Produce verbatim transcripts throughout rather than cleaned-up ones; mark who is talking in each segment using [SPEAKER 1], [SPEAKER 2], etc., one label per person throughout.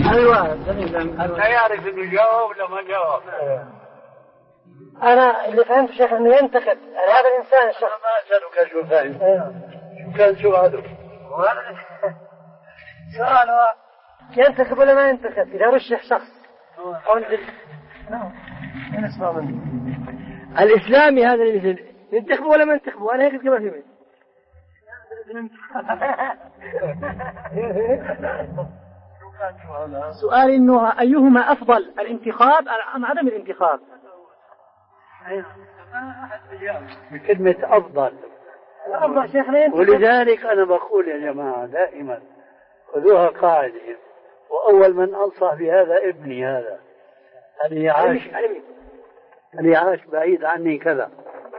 [SPEAKER 1] أيوة لا يعرف إنه جاوب ولا ما جاوب.
[SPEAKER 2] أنا اللي فهمت شيخ إنه ينتخب هذا الإنسان الشخص.
[SPEAKER 1] ما أسألك شو فاهم. شو كان سؤاله؟
[SPEAKER 2] سؤاله ينتخب ولا ما ينتخب إذا رشح شخص. الإسلامي هذا اللي ينتخبه ولا ما ينتخبه؟ أنا هيك كما فهمت. سؤال إنه أيهما أفضل الانتخاب أم عدم الانتخاب؟
[SPEAKER 1] بكلمة أفضل.
[SPEAKER 2] أفضل شيخنا.
[SPEAKER 1] ولذلك أنا بقول يا جماعة دائما خذوها قاعدة، وأول من أنصح بهذا ابني هذا اللي عاش اللي عاش بعيد عني كذا،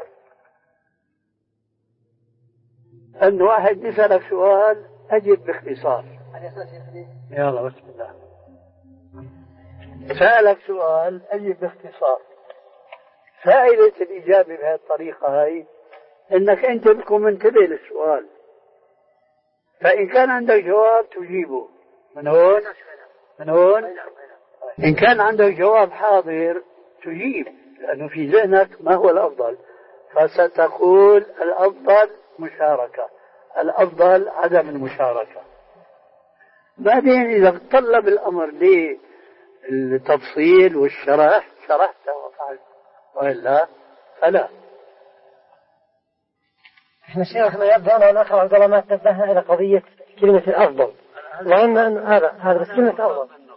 [SPEAKER 1] أن واحد يسألك سؤال أجب باختصار. يلا بسم الله. سألك سؤال أجب باختصار. فائدة الإجابة بهذه الطريقة هاي إنك أنت بتكون منتبه للسؤال، فإن كان عندك جواب تجيبه من هون من هون. إن كان عندك جواب حاضر تجيب، لأنه في ذهنك ما هو الأفضل، فستقول الأفضل مشاركة، الأفضل عدم المشاركة. بعدين إذا تطلب الأمر للتفصيل والشرح شرحته وفعلت، وإلا فلا.
[SPEAKER 2] احنا شيخنا يبدو أن نقرأ عندما ما تنبهنا إلى قضية كلمة الأفضل، وأن هذا هذا بس كلمة أفضل.